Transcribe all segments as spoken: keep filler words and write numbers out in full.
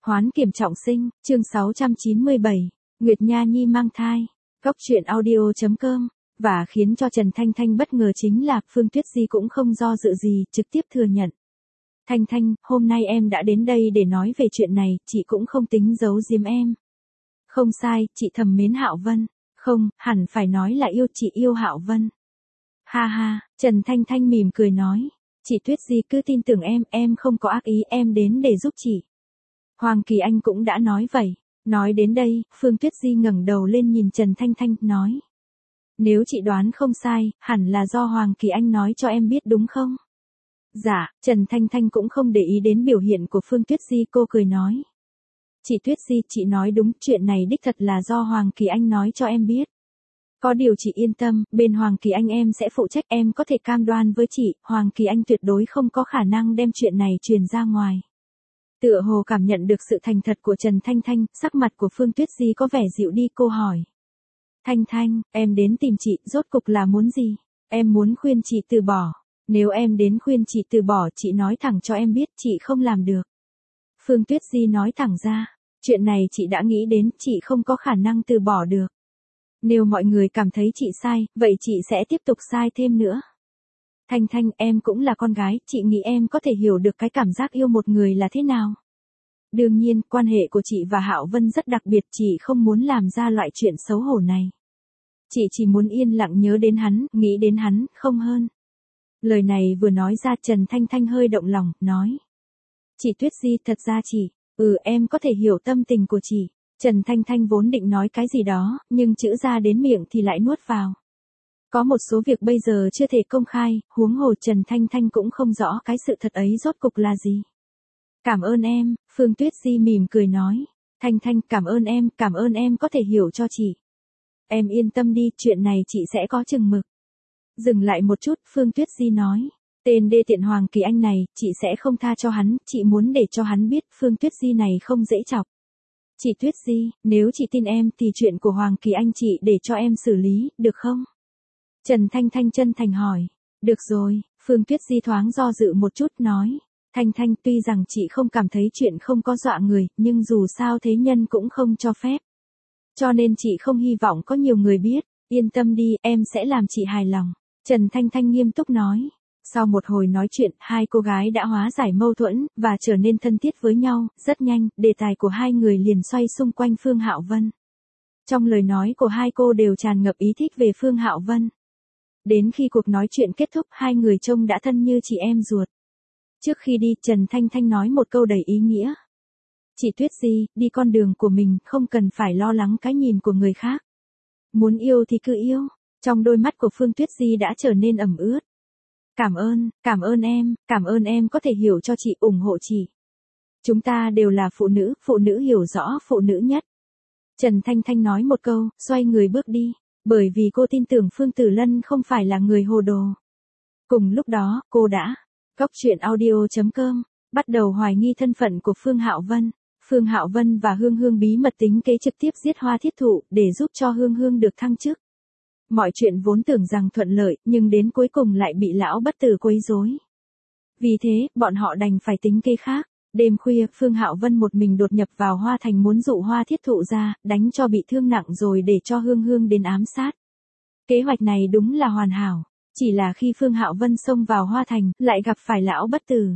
Hoán kiểm trọng sinh, chương sáu trăm chín mươi bảy, Nguyệt Nha Nhi mang thai. Góc truyện audio chấm com. Và khiến cho Trần Thanh Thanh bất ngờ chính là Phương Tuyết Di cũng không do dự gì, trực tiếp thừa nhận. Thanh Thanh, hôm nay em đã đến đây để nói về chuyện này, chị cũng không tính giấu giếm em. Không sai, chị thầm mến Hạo Vân. Không, hẳn phải nói là yêu, chị yêu Hạo Vân. Ha ha, Trần Thanh Thanh mỉm cười nói. Chị Tuyết Di cứ tin tưởng em, em không có ác ý, em đến để giúp chị. Hoàng Kỳ Anh cũng đã nói vậy. Nói đến đây, Phương Tuyết Di ngẩng đầu lên nhìn Trần Thanh Thanh, nói. Nếu chị đoán không sai, hẳn là do Hoàng Kỳ Anh nói cho em biết đúng không? Dạ, Trần Thanh Thanh cũng không để ý đến biểu hiện của Phương Tuyết Di, cô cười nói. Chị Tuyết Di, chị nói đúng, chuyện này đích thật là do Hoàng Kỳ Anh nói cho em biết. Có điều chị yên tâm, bên Hoàng Kỳ Anh em sẽ phụ trách, em có thể cam đoan với chị, Hoàng Kỳ Anh tuyệt đối không có khả năng đem chuyện này truyền ra ngoài. Tựa hồ cảm nhận được sự thành thật của Trần Thanh Thanh, sắc mặt của Phương Tuyết Di có vẻ dịu đi, cô hỏi. Thanh Thanh, em đến tìm chị, rốt cục là muốn gì? Em muốn khuyên chị từ bỏ. Nếu em đến khuyên chị từ bỏ, chị nói thẳng cho em biết, chị không làm được. Phương Tuyết Di nói thẳng ra, chuyện này chị đã nghĩ đến, chị không có khả năng từ bỏ được. Nếu mọi người cảm thấy chị sai, vậy chị sẽ tiếp tục sai thêm nữa. Thanh Thanh, em cũng là con gái, chị nghĩ em có thể hiểu được cái cảm giác yêu một người là thế nào. Đương nhiên, quan hệ của chị và Hạo Vân rất đặc biệt, chị không muốn làm ra loại chuyện xấu hổ này. Chị chỉ muốn yên lặng nhớ đến hắn, nghĩ đến hắn, không hơn. Lời này vừa nói ra, Trần Thanh Thanh hơi động lòng, nói. Chị Tuyết Di, thật ra chị, ừ em có thể hiểu tâm tình của chị. Trần Thanh Thanh vốn định nói cái gì đó, nhưng chữ ra đến miệng thì lại nuốt vào. Có một số việc bây giờ chưa thể công khai, huống hồ Trần Thanh Thanh cũng không rõ cái sự thật ấy rốt cục là gì. Cảm ơn em, Phương Tuyết Di mỉm cười nói. Thanh Thanh, cảm ơn em, cảm ơn em có thể hiểu cho chị. Em yên tâm đi, chuyện này chị sẽ có chừng mực. Dừng lại một chút, Phương Tuyết Di nói. Tên đê tiện Hoàng Kỳ Anh này, chị sẽ không tha cho hắn, chị muốn để cho hắn biết Phương Tuyết Di này không dễ chọc. Chị Tuyết Di, nếu chị tin em thì chuyện của Hoàng Kỳ Anh chị để cho em xử lý, được không? Trần Thanh Thanh chân thành hỏi. Được rồi, Phương Tuyết Di thoáng do dự một chút, nói. Thanh Thanh, tuy rằng chị không cảm thấy chuyện không có dọa người, nhưng dù sao thế nhân cũng không cho phép. Cho nên chị không hy vọng có nhiều người biết, yên tâm đi, em sẽ làm chị hài lòng. Trần Thanh Thanh nghiêm túc nói. Sau một hồi nói chuyện, hai cô gái đã hóa giải mâu thuẫn, và trở nên thân thiết với nhau, rất nhanh, đề tài của hai người liền xoay xung quanh Phương Hạo Vân. Trong lời nói của hai cô đều tràn ngập ý thích về Phương Hạo Vân. Đến khi cuộc nói chuyện kết thúc, hai người trông đã thân như chị em ruột. Trước khi đi, Trần Thanh Thanh nói một câu đầy ý nghĩa. Chị Tuyết Di, đi con đường của mình, không cần phải lo lắng cái nhìn của người khác. Muốn yêu thì cứ yêu. Trong đôi mắt của Phương Tuyết Di đã trở nên ẩm ướt. Cảm ơn, cảm ơn em, cảm ơn em có thể hiểu cho chị, ủng hộ chị. Chúng ta đều là phụ nữ, phụ nữ hiểu rõ phụ nữ nhất. Trần Thanh Thanh nói một câu, xoay người bước đi, bởi vì cô tin tưởng Phương Tử Lân không phải là người hồ đồ. Cùng lúc đó, cô đã, góc truyện audio chấm com, bắt đầu hoài nghi thân phận của Phương Hạo Vân. Phương Hạo Vân và Hương Hương bí mật tính kế trực tiếp giết Hoa Thiết Thụ, để giúp cho Hương Hương được thăng chức. Mọi chuyện vốn tưởng rằng thuận lợi, nhưng đến cuối cùng lại bị lão bất tử quấy rối. Vì thế, bọn họ đành phải tính kế khác. Đêm khuya, Phương Hạo Vân một mình đột nhập vào Hoa Thành muốn dụ Hoa Thiết Thụ ra, đánh cho bị thương nặng rồi để cho Hương Hương đến ám sát. Kế hoạch này đúng là hoàn hảo. Chỉ là khi Phương Hạo Vân xông vào Hoa Thành, lại gặp phải lão bất tử.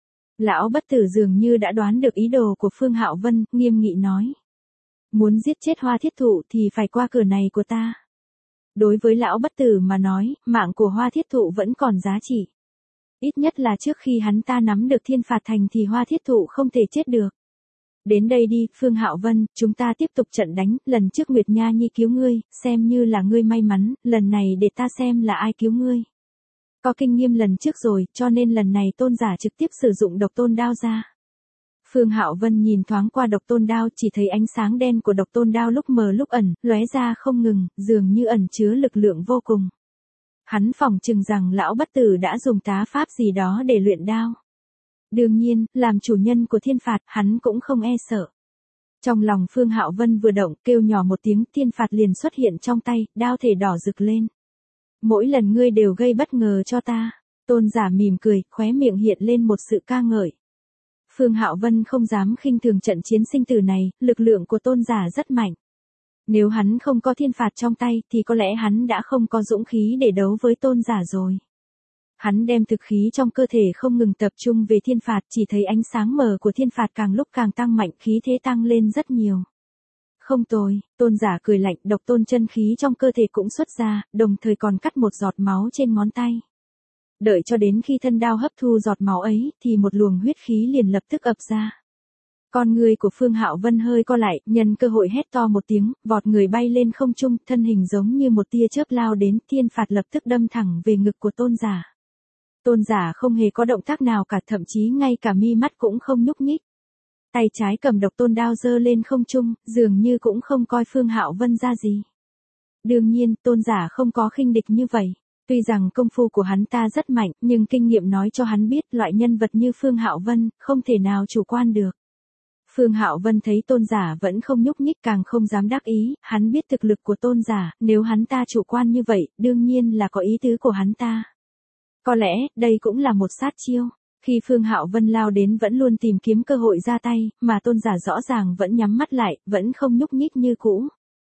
Lão bất tử dường như đã đoán được ý đồ của Phương Hạo Vân, nghiêm nghị nói. Muốn giết chết Hoa Thiết Thụ thì phải qua cửa này của ta. Đối với lão bất tử mà nói, mạng của Hoa Thiết Thụ vẫn còn giá trị. Ít nhất là trước khi hắn ta nắm được Thiên Phạt Thành thì Hoa Thiết Thụ không thể chết được. Đến đây đi, Phương Hạo Vân, chúng ta tiếp tục trận đánh, lần trước Nguyệt Nha Nhi cứu ngươi, xem như là ngươi may mắn, lần này để ta xem là ai cứu ngươi. Có kinh nghiệm lần trước rồi, cho nên lần này tôn giả trực tiếp sử dụng độc tôn đao ra. Phương Hạo Vân nhìn thoáng qua độc tôn đao, chỉ thấy ánh sáng đen của độc tôn đao lúc mờ lúc ẩn, lóe ra không ngừng, dường như ẩn chứa lực lượng vô cùng. Hắn phỏng chừng rằng lão bất tử đã dùng tá pháp gì đó để luyện đao. Đương nhiên, làm chủ nhân của thiên phạt, hắn cũng không e sợ. Trong lòng Phương Hạo Vân vừa động, kêu nhỏ một tiếng, thiên phạt liền xuất hiện trong tay, đao thể đỏ rực lên. Mỗi lần ngươi đều gây bất ngờ cho ta. Tôn giả mỉm cười, khóe miệng hiện lên một sự ca ngợi. Phương Hạo Vân không dám khinh thường trận chiến sinh tử này, lực lượng của tôn giả rất mạnh. Nếu hắn không có thiên phạt trong tay thì có lẽ hắn đã không có dũng khí để đấu với tôn giả rồi. Hắn đem thực khí trong cơ thể không ngừng tập trung về thiên phạt, chỉ thấy ánh sáng mờ của thiên phạt càng lúc càng tăng mạnh, khí thế tăng lên rất nhiều. Không tồi, tôn giả cười lạnh, độc tôn chân khí trong cơ thể cũng xuất ra, đồng thời còn cắt một giọt máu trên ngón tay. Đợi cho đến khi thân đao hấp thu giọt máu ấy, thì một luồng huyết khí liền lập tức ập ra. Con người của Phương Hạo Vân hơi co lại, nhân cơ hội hét to một tiếng, vọt người bay lên không trung, thân hình giống như một tia chớp lao đến, thiên phạt lập tức đâm thẳng về ngực của tôn giả. Tôn giả không hề có động tác nào cả, thậm chí ngay cả mi mắt cũng không nhúc nhích. Tay trái cầm độc tôn đao giơ lên không trung, dường như cũng không coi Phương Hạo Vân ra gì. Đương nhiên, tôn giả không có khinh địch như vậy. Tuy rằng công phu của hắn ta rất mạnh, nhưng kinh nghiệm nói cho hắn biết loại nhân vật như Phương Hạo Vân, không thể nào chủ quan được. Phương Hạo Vân thấy tôn giả vẫn không nhúc nhích, càng không dám đắc ý, hắn biết thực lực của tôn giả, nếu hắn ta chủ quan như vậy, đương nhiên là có ý tứ của hắn ta. Có lẽ, đây cũng là một sát chiêu. Khi Phương Hạo Vân lao đến vẫn luôn tìm kiếm cơ hội ra tay, mà tôn giả rõ ràng vẫn nhắm mắt lại, vẫn không nhúc nhích như cũ.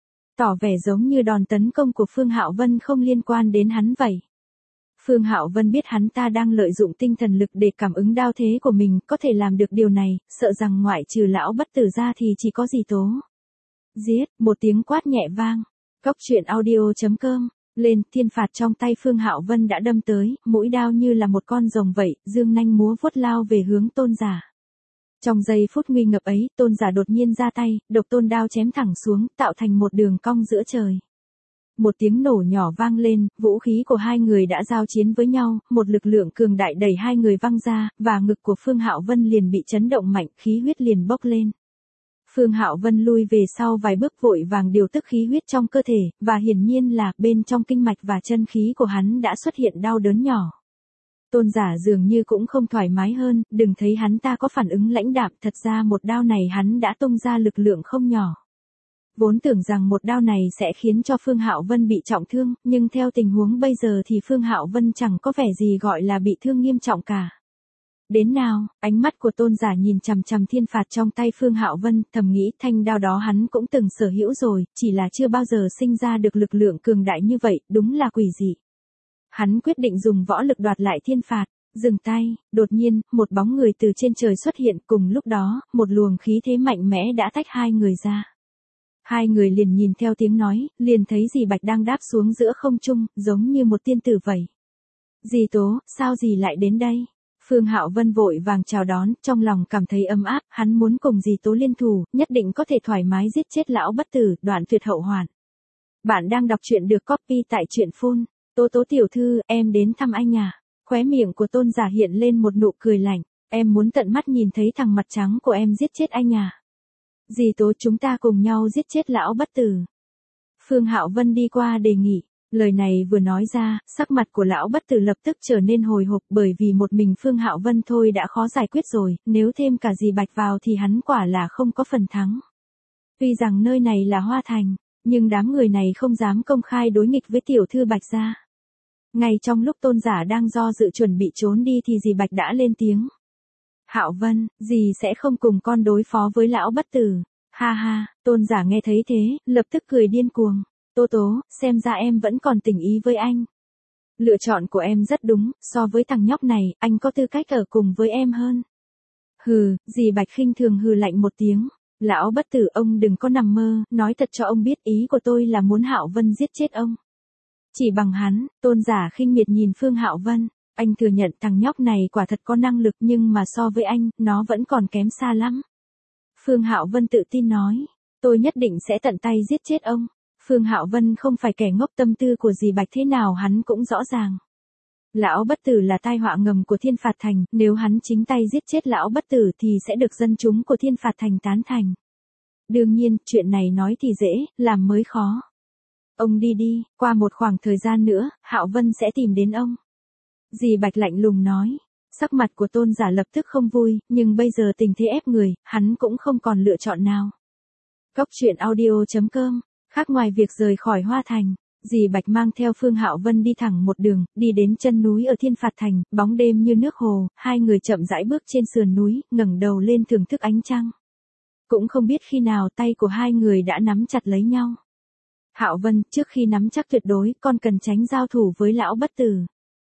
Tỏ vẻ giống như đòn tấn công của Phương Hạo Vân không liên quan đến hắn vậy. Phương Hạo Vân biết hắn ta đang lợi dụng tinh thần lực để cảm ứng đao thế của mình, có thể làm được điều này, sợ rằng ngoại trừ lão bất tử ra thì chỉ có Dì Tố. Giết, một tiếng quát nhẹ vang. Cốc truyện audio chấm com. Lên, thiên phạt trong tay Phương Hạo Vân đã đâm tới, mũi đao như là một con rồng vậy, dương nanh múa vuốt lao về hướng tôn giả. Trong giây phút nguy ngập ấy, tôn giả đột nhiên ra tay, độc tôn đao chém thẳng xuống, tạo thành một đường cong giữa trời. Một tiếng nổ nhỏ vang lên, vũ khí của hai người đã giao chiến với nhau, một lực lượng cường đại đẩy hai người văng ra, và ngực của Phương Hạo Vân liền bị chấn động mạnh, khí huyết liền bốc lên. Phương Hạo Vân lui về sau vài bước, vội vàng điều tức khí huyết trong cơ thể, và hiển nhiên là bên trong kinh mạch và chân khí của hắn đã xuất hiện đau đớn nhỏ. Tôn giả dường như cũng không thoải mái hơn, đừng thấy hắn ta có phản ứng lãnh đạm, thật ra một đao này hắn đã tung ra lực lượng không nhỏ. Vốn tưởng rằng một đao này sẽ khiến cho Phương Hạo Vân bị trọng thương, nhưng theo tình huống bây giờ thì Phương Hạo Vân chẳng có vẻ gì gọi là bị thương nghiêm trọng cả. Đến nào, ánh mắt của tôn giả nhìn chằm chằm thiên phạt trong tay Phương Hạo Vân, thầm nghĩ thanh đao đó hắn cũng từng sở hữu rồi, chỉ là chưa bao giờ sinh ra được lực lượng cường đại như vậy, đúng là quỷ dị. Hắn quyết định dùng võ lực đoạt lại thiên phạt, dừng tay, đột nhiên, một bóng người từ trên trời xuất hiện, cùng lúc đó, một luồng khí thế mạnh mẽ đã tách hai người ra. Hai người liền nhìn theo tiếng nói, liền thấy dì Bạch đang đáp xuống giữa không trung, giống như một tiên tử vậy. Dì Tố, sao dì lại đến đây? Phương Hạo Vân vội vàng chào đón, trong lòng cảm thấy ấm áp, hắn muốn cùng dì Tố liên thủ, nhất định có thể thoải mái giết chết lão bất tử, đoạn tuyệt hậu hoạn. Bạn đang đọc truyện được copy tại truyện phun. Tố Tố tiểu thư, em đến thăm anh à? Khóe miệng của tôn giả hiện lên một nụ cười lạnh, em muốn tận mắt nhìn thấy thằng mặt trắng của em giết chết anh à? Dì Tố, chúng ta cùng nhau giết chết lão bất tử. Phương Hạo Vân đi qua đề nghị. Lời này vừa nói ra, sắc mặt của lão bất tử lập tức trở nên hồi hộp, bởi vì một mình Phương Hạo Vân thôi đã khó giải quyết rồi, nếu thêm cả dì Bạch vào thì hắn quả là không có phần thắng. Tuy rằng nơi này là Hoa Thành, nhưng đám người này không dám công khai đối nghịch với tiểu thư Bạch gia. Ngay trong lúc tôn giả đang do dự chuẩn bị trốn đi thì dì Bạch đã lên tiếng. Hạo Vân, dì sẽ không cùng con đối phó với lão bất tử. Ha ha, tôn giả nghe thấy thế, lập tức cười điên cuồng. Tố Tố, xem ra em vẫn còn tình ý với anh. Lựa chọn của em rất đúng, so với thằng nhóc này, anh có tư cách ở cùng với em hơn. Hừ, dì Bạch khinh thường hừ lạnh một tiếng. Lão bất tử, ông đừng có nằm mơ, nói thật cho ông biết, ý của tôi là muốn Hạo Vân giết chết ông. Chỉ bằng hắn, tôn giả khinh miệt nhìn Phương Hạo Vân. Anh thừa nhận thằng nhóc này quả thật có năng lực, nhưng mà so với anh, nó vẫn còn kém xa lắm. Phương Hạo Vân tự tin nói, tôi nhất định sẽ tận tay giết chết ông. Phương Hạo Vân không phải kẻ ngốc, tâm tư của dì Bạch thế nào hắn cũng rõ ràng. Lão bất tử là tai họa ngầm của Thiên Phạt Thành, nếu hắn chính tay giết chết lão bất tử thì sẽ được dân chúng của Thiên Phạt Thành tán thành. Đương nhiên, chuyện này nói thì dễ, làm mới khó. Ông đi đi, qua một khoảng thời gian nữa, Hạo Vân sẽ tìm đến ông. Dì Bạch lạnh lùng nói. Sắc mặt của tôn giả lập tức không vui, nhưng bây giờ tình thế ép người, hắn cũng không còn lựa chọn nào. Cốc truyện audio chấm com. Khác ngoài việc rời khỏi Hoa Thành, Dì Bạch mang theo Phương Hạo Vân đi thẳng một đường, đi đến chân núi ở Thiên Phạt Thành, bóng đêm như nước hồ, hai người chậm rãi bước trên sườn núi, ngẩng đầu lên thưởng thức ánh trăng. Cũng không biết khi nào tay của hai người đã nắm chặt lấy nhau. Hạo Vân, trước khi nắm chắc tuyệt đối, con cần tránh giao thủ với lão bất tử.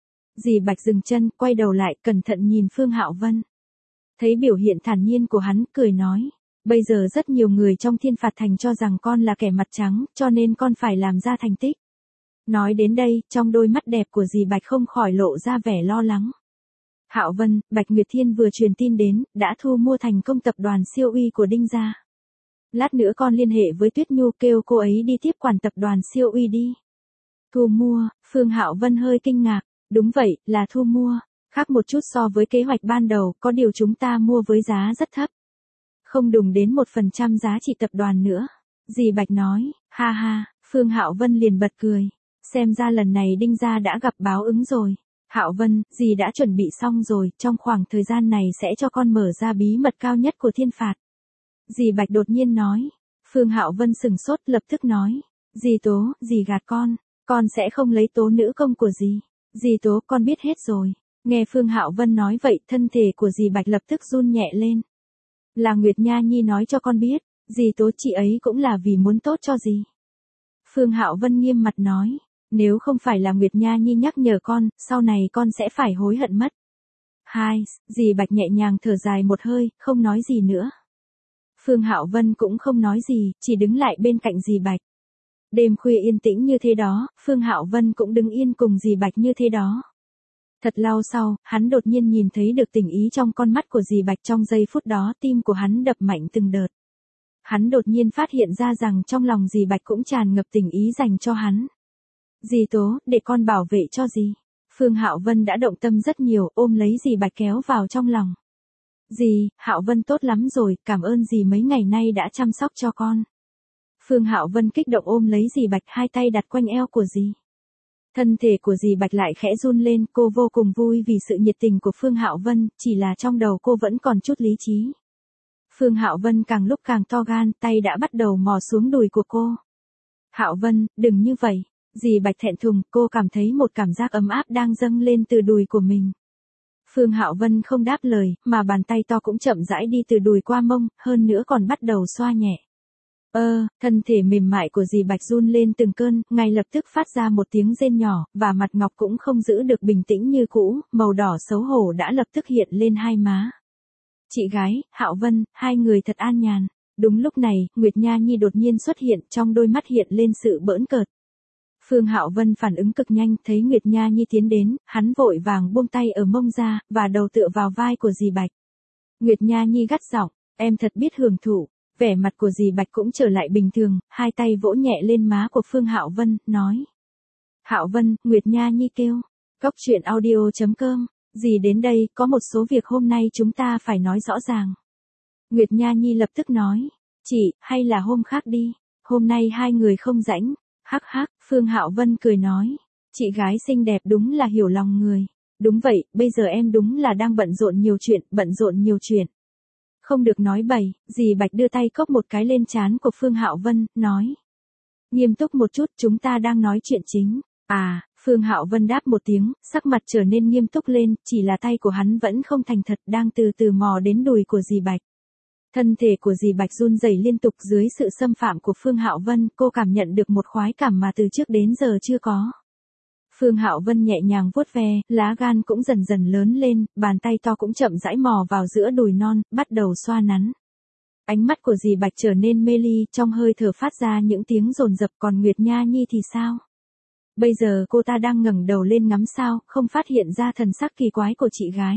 Dì Bạch dừng chân, quay đầu lại, cẩn thận nhìn Phương Hạo Vân. Thấy biểu hiện thản nhiên của hắn, cười nói. Bây giờ rất nhiều người trong Thiên Phạt Thành cho rằng con là kẻ mặt trắng, cho nên con phải làm ra thành tích. Nói đến đây, trong đôi mắt đẹp của dì Bạch không khỏi lộ ra vẻ lo lắng. Hạo Vân, Bạch Nguyệt Thiên vừa truyền tin đến, đã thu mua thành công tập đoàn siêu uy của Đinh gia. Lát nữa con liên hệ với Tuyết Nhu kêu cô ấy đi tiếp quản tập đoàn siêu uy đi. Thu mua, Phương Hạo Vân hơi kinh ngạc, đúng vậy, là thu mua, khác một chút so với kế hoạch ban đầu, có điều chúng ta mua với giá rất thấp. Không đụng đến một phần trăm giá trị tập đoàn nữa. Dì Bạch nói, ha ha, Phương Hạo Vân liền bật cười. Xem ra lần này Đinh gia đã gặp báo ứng rồi. Hạo Vân, dì đã chuẩn bị xong rồi, trong khoảng thời gian này sẽ cho con mở ra bí mật cao nhất của Thiên Phạt. Dì Bạch đột nhiên nói. Phương Hạo Vân sừng sốt lập tức nói. Dì Tố, dì gạt con, con sẽ không lấy Tố nữ công của dì. Dì Tố, con biết hết rồi. Nghe Phương Hạo Vân nói vậy, thân thể của dì Bạch lập tức run nhẹ lên. Là Nguyệt Nha Nhi nói cho con biết, dì Tố chị ấy cũng là vì muốn tốt cho dì. Phương Hạo Vân nghiêm mặt nói. Nếu không phải là Nguyệt Nha Nhi nhắc nhở con, sau này con sẽ phải hối hận mất. Hai, dì Bạch nhẹ nhàng thở dài một hơi, không nói gì nữa. Phương Hạo Vân cũng không nói gì, chỉ đứng lại bên cạnh dì Bạch. Đêm khuya yên tĩnh như thế đó, Phương Hạo Vân cũng đứng yên cùng dì Bạch như thế đó. Thật lâu sau, hắn đột nhiên nhìn thấy được tình ý trong con mắt của dì Bạch, trong giây phút đó tim của hắn đập mạnh từng đợt. Hắn đột nhiên phát hiện ra rằng trong lòng dì Bạch cũng tràn ngập tình ý dành cho hắn. Dì Tố, để con bảo vệ cho dì. Phương Hạo Vân đã động tâm rất nhiều, ôm lấy dì Bạch kéo vào trong lòng. Dì, Hạo Vân tốt lắm rồi, cảm ơn dì mấy ngày nay đã chăm sóc cho con. Phương Hạo Vân kích động ôm lấy dì Bạch, hai tay đặt quanh eo của dì. Thân thể của dì Bạch lại khẽ run lên, cô vô cùng vui vì sự nhiệt tình của Phương Hạo Vân, chỉ là trong đầu cô vẫn còn chút lý trí. Phương Hạo Vân càng lúc càng to gan, tay đã bắt đầu mò xuống đùi của cô. Hạo Vân, đừng như vậy. Dì Bạch thẹn thùng, cô cảm thấy một cảm giác ấm áp đang dâng lên từ đùi của mình. Phương Hạo Vân không đáp lời, mà bàn tay to cũng chậm rãi đi từ đùi qua mông, hơn nữa còn bắt đầu xoa nhẹ. Ơ, thân thể mềm mại của dì Bạch run lên từng cơn, ngay lập tức phát ra một tiếng rên nhỏ, và mặt ngọc cũng không giữ được bình tĩnh như cũ, màu đỏ xấu hổ đã lập tức hiện lên hai má. Chị gái, Hạo Vân, hai người thật an nhàn. Đúng lúc này, Nguyệt Nha Nhi đột nhiên xuất hiện, trong đôi mắt hiện lên sự bỡn cợt. Phương Hạo Vân phản ứng cực nhanh, thấy Nguyệt Nha Nhi tiến đến, hắn vội vàng buông tay ở mông ra, và đầu tựa vào vai của dì Bạch. Nguyệt Nha Nhi gắt giọng, em thật biết hưởng thụ. Vẻ mặt của dì Bạch cũng trở lại bình thường, hai tay vỗ nhẹ lên má của Phương Hạo Vân, nói. Hạo Vân, Nguyệt Nha Nhi kêu. Góc truyện audio chấm com, dì đến đây, có một số việc hôm nay chúng ta phải nói rõ ràng. Nguyệt Nha Nhi lập tức nói. Chị, hay là hôm khác đi, hôm nay hai người không rảnh. Hắc hắc, Phương Hạo Vân cười nói. Chị gái xinh đẹp đúng là hiểu lòng người. Đúng vậy, bây giờ em đúng là đang bận rộn nhiều chuyện, bận rộn nhiều chuyện. Không được nói bậy, dì Bạch đưa tay cốc một cái lên trán của Phương Hạo Vân, nói. Nghiêm túc một chút, chúng ta đang nói chuyện chính. À, Phương Hạo Vân đáp một tiếng, sắc mặt trở nên nghiêm túc lên, chỉ là tay của hắn vẫn không thành thật, đang từ từ mò đến đùi của dì Bạch. Thân thể của dì Bạch run rẩy liên tục dưới sự xâm phạm của Phương Hạo Vân, cô cảm nhận được một khoái cảm mà từ trước đến giờ chưa có. Phương Hạo Vân nhẹ nhàng vuốt ve, lá gan cũng dần dần lớn lên, bàn tay to cũng chậm rãi mò vào giữa đùi non, bắt đầu xoa nắn. Ánh mắt của dì Bạch trở nên mê ly, trong hơi thở phát ra những tiếng dồn dập, còn Nguyệt Nha Nhi thì sao? Bây giờ cô ta đang ngẩng đầu lên ngắm sao, không phát hiện ra thần sắc kỳ quái của chị gái.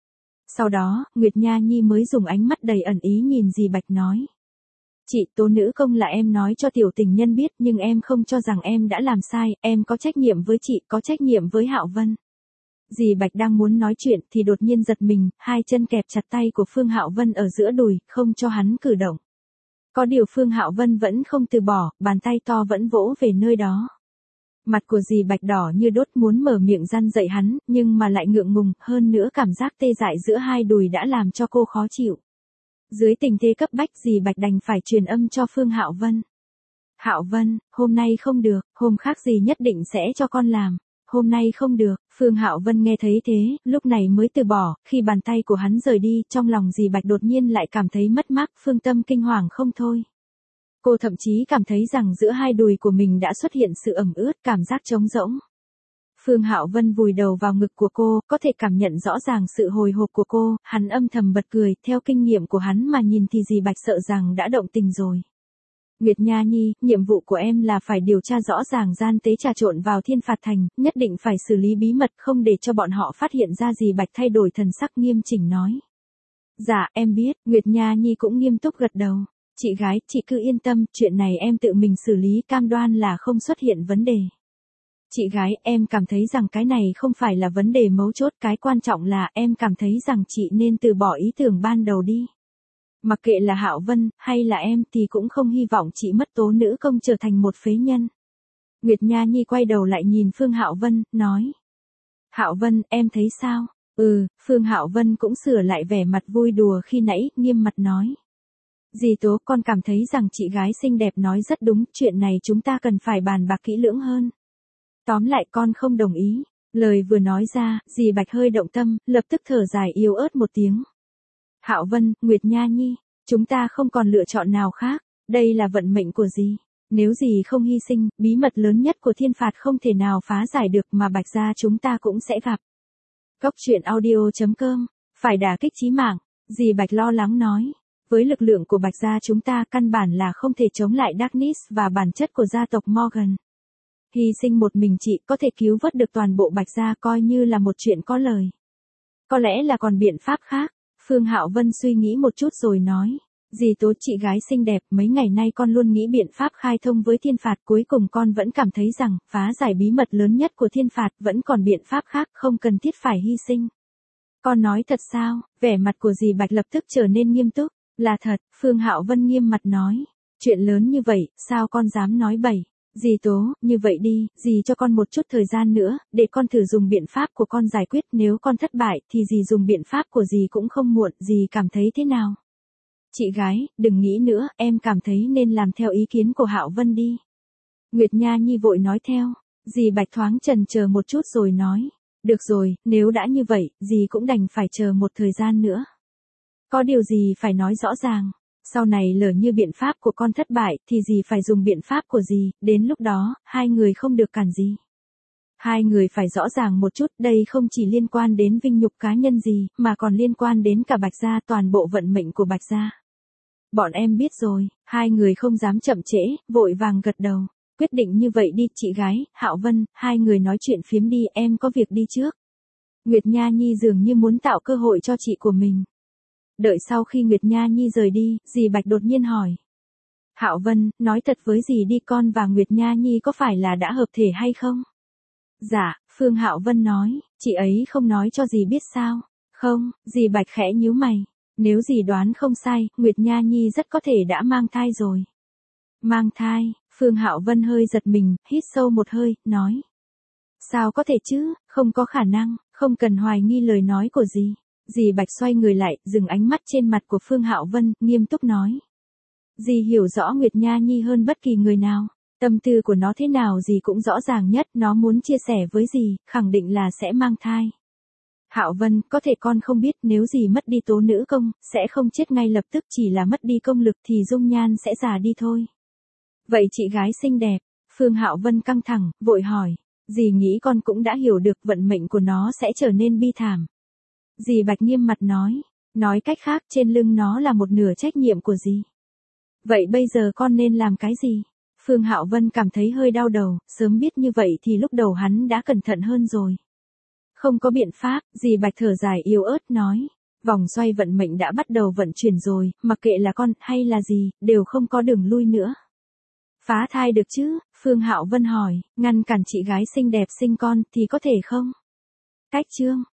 Sau đó, Nguyệt Nha Nhi mới dùng ánh mắt đầy ẩn ý nhìn dì Bạch nói. Chị, Tố nữ công là em nói cho tiểu tình nhân biết, nhưng em không cho rằng em đã làm sai, em có trách nhiệm với chị, có trách nhiệm với Hạo Vân. Dì Bạch đang muốn nói chuyện thì đột nhiên giật mình, hai chân kẹp chặt tay của Phương Hạo Vân ở giữa đùi, không cho hắn cử động. Có điều Phương Hạo Vân vẫn không từ bỏ, bàn tay to vẫn vỗ về nơi đó. Mặt của dì Bạch đỏ như đốt, muốn mở miệng răn dạy hắn, nhưng mà lại ngượng ngùng, hơn nữa cảm giác tê dại giữa hai đùi đã làm cho cô khó chịu. Dưới tình thế cấp bách, dì Bạch đành phải truyền âm cho Phương Hạo Vân. Hạo Vân, hôm nay không được, hôm khác gì nhất định sẽ cho con làm. Hôm nay không được, Phương Hạo Vân nghe thấy thế, lúc này mới từ bỏ, khi bàn tay của hắn rời đi, trong lòng dì Bạch đột nhiên lại cảm thấy mất mát, Phương Tâm kinh hoàng không thôi. Cô thậm chí cảm thấy rằng giữa hai đùi của mình đã xuất hiện sự ẩm ướt, cảm giác trống rỗng. Phương Hạo Vân vùi đầu vào ngực của cô, có thể cảm nhận rõ ràng sự hồi hộp của cô, hắn âm thầm bật cười, theo kinh nghiệm của hắn mà nhìn thì dì Bạch sợ rằng đã động tình rồi. Nguyệt Nha Nhi, nhiệm vụ của em là phải điều tra rõ ràng gian tế trà trộn vào Thiên Phạt Thành, nhất định phải xử lý bí mật không để cho bọn họ phát hiện ra dì Bạch thay đổi thần sắc nghiêm chỉnh nói. Dạ, em biết, Nguyệt Nha Nhi cũng nghiêm túc gật đầu. Chị gái, chị cứ yên tâm, chuyện này em tự mình xử lý, cam đoan là không xuất hiện vấn đề. Chị gái, em cảm thấy rằng cái này không phải là vấn đề mấu chốt, cái quan trọng là em cảm thấy rằng chị nên từ bỏ ý tưởng ban đầu đi. Mặc kệ là Hạo Vân, hay là em thì cũng không hy vọng chị mất tố nữ công trở thành một phế nhân. Nguyệt Nha Nhi quay đầu lại nhìn Phương Hạo Vân, nói. Hạo Vân, em thấy sao? Ừ, Phương Hạo Vân cũng sửa lại vẻ mặt vui đùa khi nãy, nghiêm mặt nói. Dì Tố, con cảm thấy rằng chị gái xinh đẹp nói rất đúng, chuyện này chúng ta cần phải bàn bạc kỹ lưỡng hơn. Tóm lại con không đồng ý. Lời vừa nói ra, dì Bạch hơi động tâm, lập tức thở dài yếu ớt một tiếng. Hạo Vân, Nguyệt Nha Nhi, chúng ta không còn lựa chọn nào khác, đây là vận mệnh của dì. Nếu dì không hy sinh, bí mật lớn nhất của Thiên Phạt không thể nào phá giải được mà Bạch gia chúng ta cũng sẽ gặp. Góc truyện audio chấm com, phải đả kích chí mạng, dì Bạch lo lắng nói. Với lực lượng của Bạch gia chúng ta căn bản là không thể chống lại Darkness và bản chất của gia tộc Morgan. Hy sinh một mình chị có thể cứu vớt được toàn bộ Bạch gia coi như là một chuyện có lời. Có lẽ là còn biện pháp khác. Phương Hạo Vân suy nghĩ một chút rồi nói. Dì Tố, chị gái xinh đẹp, mấy ngày nay con luôn nghĩ biện pháp khai thông với Thiên Phạt, cuối cùng con vẫn cảm thấy rằng phá giải bí mật lớn nhất của Thiên Phạt vẫn còn biện pháp khác, không cần thiết phải hy sinh. Con nói thật sao? Vẻ mặt của dì Bạch lập tức trở nên nghiêm túc. Là thật, Phương Hạo Vân nghiêm mặt nói. Chuyện lớn như vậy, sao con dám nói bậy? Dì Tố, như vậy đi, dì cho con một chút thời gian nữa, để con thử dùng biện pháp của con giải quyết, nếu con thất bại, thì dì dùng biện pháp của dì cũng không muộn, dì cảm thấy thế nào? Chị gái, đừng nghĩ nữa, em cảm thấy nên làm theo ý kiến của Hạo Vân đi. Nguyệt Nha Nhi vội nói theo, dì Bạch thoáng chần chờ một chút rồi nói. Được rồi, nếu đã như vậy, dì cũng đành phải chờ một thời gian nữa. Có điều gì phải nói rõ ràng. Sau này lỡ như biện pháp của con thất bại thì dì phải dùng biện pháp của dì, đến lúc đó, hai người không được cản gì. Hai người phải rõ ràng một chút, đây không chỉ liên quan đến vinh nhục cá nhân gì, mà còn liên quan đến cả Bạch gia, toàn bộ vận mệnh của Bạch gia. Bọn em biết rồi, hai người không dám chậm trễ, vội vàng gật đầu. Quyết định như vậy đi, chị gái, Hạo Vân, hai người nói chuyện phiếm đi, em có việc đi trước. Nguyệt Nha Nhi dường như muốn tạo cơ hội cho chị của mình. Đợi sau khi Nguyệt Nha Nhi rời đi, dì Bạch đột nhiên hỏi. Hạo Vân, nói thật với dì đi, con và Nguyệt Nha Nhi có phải là đã hợp thể hay không? Dạ, Phương Hạo Vân nói, chị ấy không nói cho dì biết sao? Không, dì Bạch khẽ nhíu mày. Nếu dì đoán không sai, Nguyệt Nha Nhi rất có thể đã mang thai rồi. Mang thai, Phương Hạo Vân hơi giật mình, hít sâu một hơi, nói. Sao có thể chứ, không có khả năng, không cần hoài nghi lời nói của dì. Dì Bạch xoay người lại, dừng ánh mắt trên mặt của Phương Hạo Vân, nghiêm túc nói. Dì hiểu rõ Nguyệt Nha Nhi hơn bất kỳ người nào. Tâm tư của nó thế nào dì cũng rõ ràng nhất, nó muốn chia sẻ với dì, khẳng định là sẽ mang thai. Hạo Vân, có thể con không biết, nếu dì mất đi tố nữ công, sẽ không chết ngay lập tức, chỉ là mất đi công lực thì dung nhan sẽ già đi thôi. Vậy chị gái xinh đẹp, Phương Hạo Vân căng thẳng, vội hỏi. Dì nghĩ con cũng đã hiểu được vận mệnh của nó sẽ trở nên bi thảm. Dì Bạch nghiêm mặt nói. Nói cách khác, trên lưng nó là một nửa trách nhiệm của dì. Vậy bây giờ con nên làm cái gì? Phương Hạo Vân cảm thấy hơi đau đầu, sớm biết như vậy thì lúc đầu hắn đã cẩn thận hơn rồi. Không có biện pháp, dì Bạch thở dài yếu ớt nói. Vòng xoay vận mệnh đã bắt đầu vận chuyển rồi, mặc kệ là con hay là gì, đều không có đường lui nữa. Phá thai được chứ? Phương Hạo Vân hỏi, ngăn cản chị gái xinh đẹp sinh con thì có thể không? Cách chương